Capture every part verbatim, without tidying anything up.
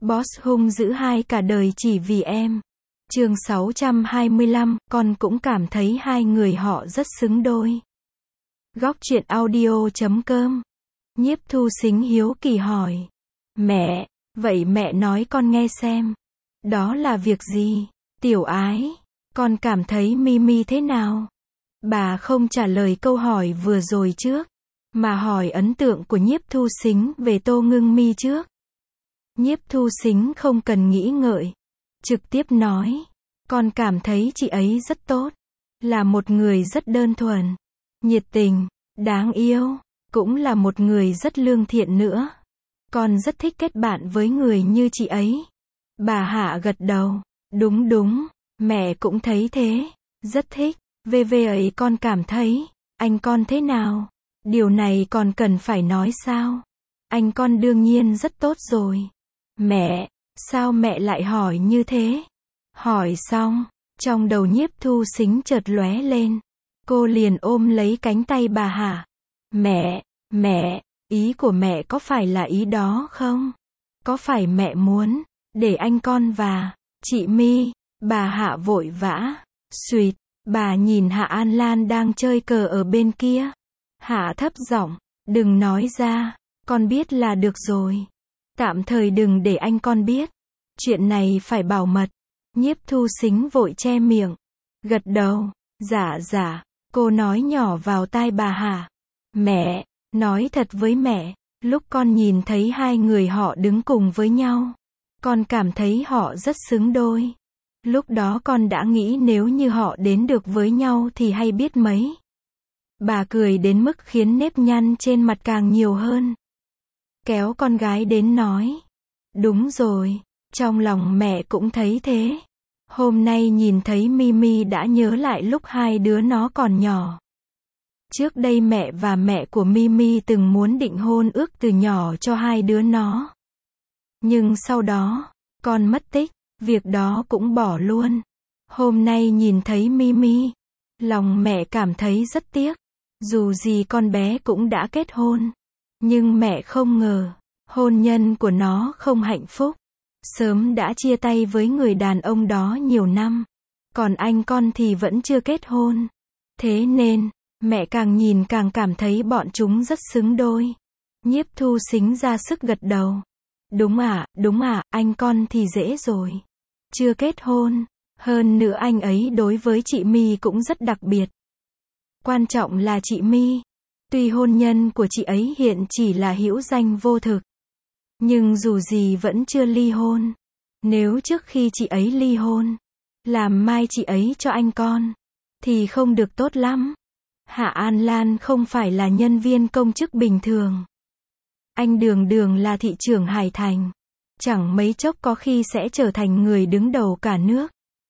Boss hung dữ hai cả đời chỉ vì em. Chương sáu trăm hai mươi lăm, con cũng cảm thấy hai người họ rất xứng đôi. Góc truyện audio chấm com. Nhiếp Thu Sính hiếu kỳ hỏi. Mẹ, vậy mẹ nói con nghe xem. Đó là việc gì? Tiểu ái, con cảm thấy Mimi thế nào? Bà không trả lời câu hỏi vừa rồi trước, mà hỏi ấn tượng của Nhiếp Thu Sính về Tô Ngưng Mi trước. Nhiếp Thu Sính không cần nghĩ ngợi, trực tiếp nói, con cảm thấy chị ấy rất tốt, là một người rất đơn thuần, nhiệt tình, đáng yêu, cũng là một người rất lương thiện nữa. Con rất thích kết bạn với người như chị ấy. Bà Hạ gật đầu, đúng đúng, mẹ cũng thấy thế, rất thích. Về về ấy con cảm thấy, anh con thế nào? Điều này còn cần phải nói sao? Anh con đương nhiên rất tốt rồi. Mẹ, sao mẹ lại hỏi như thế? Hỏi xong, trong đầu Nhiếp Thu Sính chợt lóe lên. Cô liền ôm lấy cánh tay bà Hạ. Mẹ, mẹ, ý của mẹ có phải là ý đó không? Có phải mẹ muốn, để anh con và chị My? Bà Hạ vội vã, suýt. Bà nhìn Hạ An Lan đang chơi cờ ở bên kia. Hạ thấp giọng, đừng nói ra, con biết là được rồi. Tạm thời đừng để anh con biết. Chuyện này phải bảo mật. Nhiếp Thu Sính vội che miệng, gật đầu, dạ dạ, cô nói nhỏ vào tai bà Hạ. Mẹ, nói thật với mẹ, lúc con nhìn thấy hai người họ đứng cùng với nhau, con cảm thấy họ rất xứng đôi. Lúc đó con đã nghĩ nếu như họ đến được với nhau thì hay biết mấy. Bà cười đến mức khiến nếp nhăn trên mặt càng nhiều hơn. Kéo con gái đến nói. Đúng rồi, trong lòng mẹ cũng thấy thế. Hôm nay nhìn thấy Mimi đã nhớ lại lúc hai đứa nó còn nhỏ. Trước đây mẹ và mẹ của Mimi từng muốn định hôn ước từ nhỏ cho hai đứa nó. Nhưng sau đó, con mất tích. Việc đó cũng bỏ luôn. Hôm nay nhìn thấy Mimi, lòng mẹ cảm thấy rất tiếc. Dù gì con bé cũng đã kết hôn. Nhưng mẹ không ngờ, hôn nhân của nó không hạnh phúc. Sớm đã chia tay với người đàn ông đó nhiều năm. Còn anh con thì vẫn chưa kết hôn. Thế nên, mẹ càng nhìn càng cảm thấy bọn chúng rất xứng đôi. Nhiếp Thu Sính ra sức gật đầu. Đúng ạ, đúng ạ, anh con thì dễ rồi. Chưa kết hôn. Hơn nữa anh ấy đối với chị My cũng rất đặc biệt. Quan trọng là chị My. Tuy hôn nhân của chị ấy hiện chỉ là hữu danh vô thực. Nhưng dù gì vẫn chưa ly hôn. Nếu trước khi chị ấy ly hôn, làm mai chị ấy cho anh con, thì không được tốt lắm. Hạ An Lan không phải là nhân viên công chức bình thường. Anh đường đường là thị trưởng Hải Thành. Chẳng mấy chốc có khi sẽ trở thành người đứng đầu cả nước.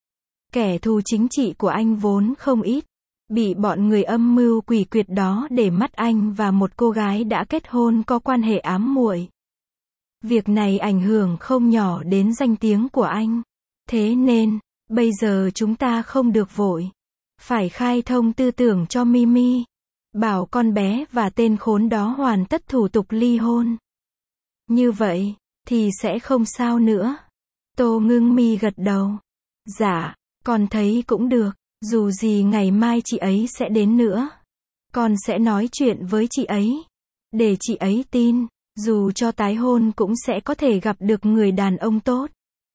Kẻ thù chính trị của anh vốn không ít. Bị bọn người âm mưu quỷ quyệt đó để mắt anh và một cô gái đã kết hôn có quan hệ ám muội. Việc này ảnh hưởng không nhỏ đến danh tiếng của anh. Thế nên, bây giờ chúng ta không được vội. Phải khai thông tư tưởng cho Mimi. Bảo con bé và tên khốn đó hoàn tất thủ tục ly hôn. Như vậy, thì sẽ không sao nữa. Tô Ngưng Mi gật đầu. Dạ, con thấy cũng được. Dù gì ngày mai chị ấy sẽ đến nữa. Con sẽ nói chuyện với chị ấy. Để chị ấy tin. Dù cho tái hôn cũng sẽ có thể gặp được người đàn ông tốt.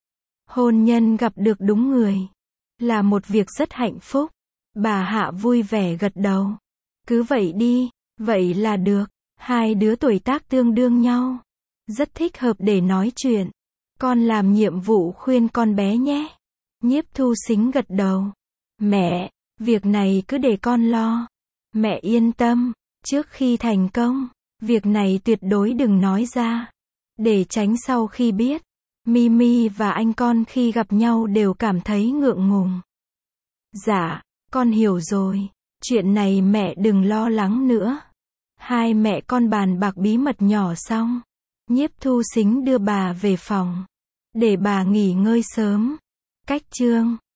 Hôn nhân gặp được đúng người. Là một việc rất hạnh phúc. Bà Hạ vui vẻ gật đầu. Cứ vậy đi. Vậy là được. Hai đứa tuổi tác tương đương nhau. Rất thích hợp để nói chuyện. Con làm nhiệm vụ khuyên con bé nhé. Nhiếp Thu Sính gật đầu. Mẹ, việc này cứ để con lo. Mẹ yên tâm. Trước khi thành công, việc này tuyệt đối đừng nói ra. Để tránh sau khi biết, Mimi và anh con khi gặp nhau đều cảm thấy ngượng ngùng. Dạ, con hiểu rồi. Chuyện này mẹ đừng lo lắng nữa. Hai mẹ con bàn bạc bí mật nhỏ xong. Nhiếp Thu Sính đưa bà về phòng. Để bà nghỉ ngơi sớm. Cách chương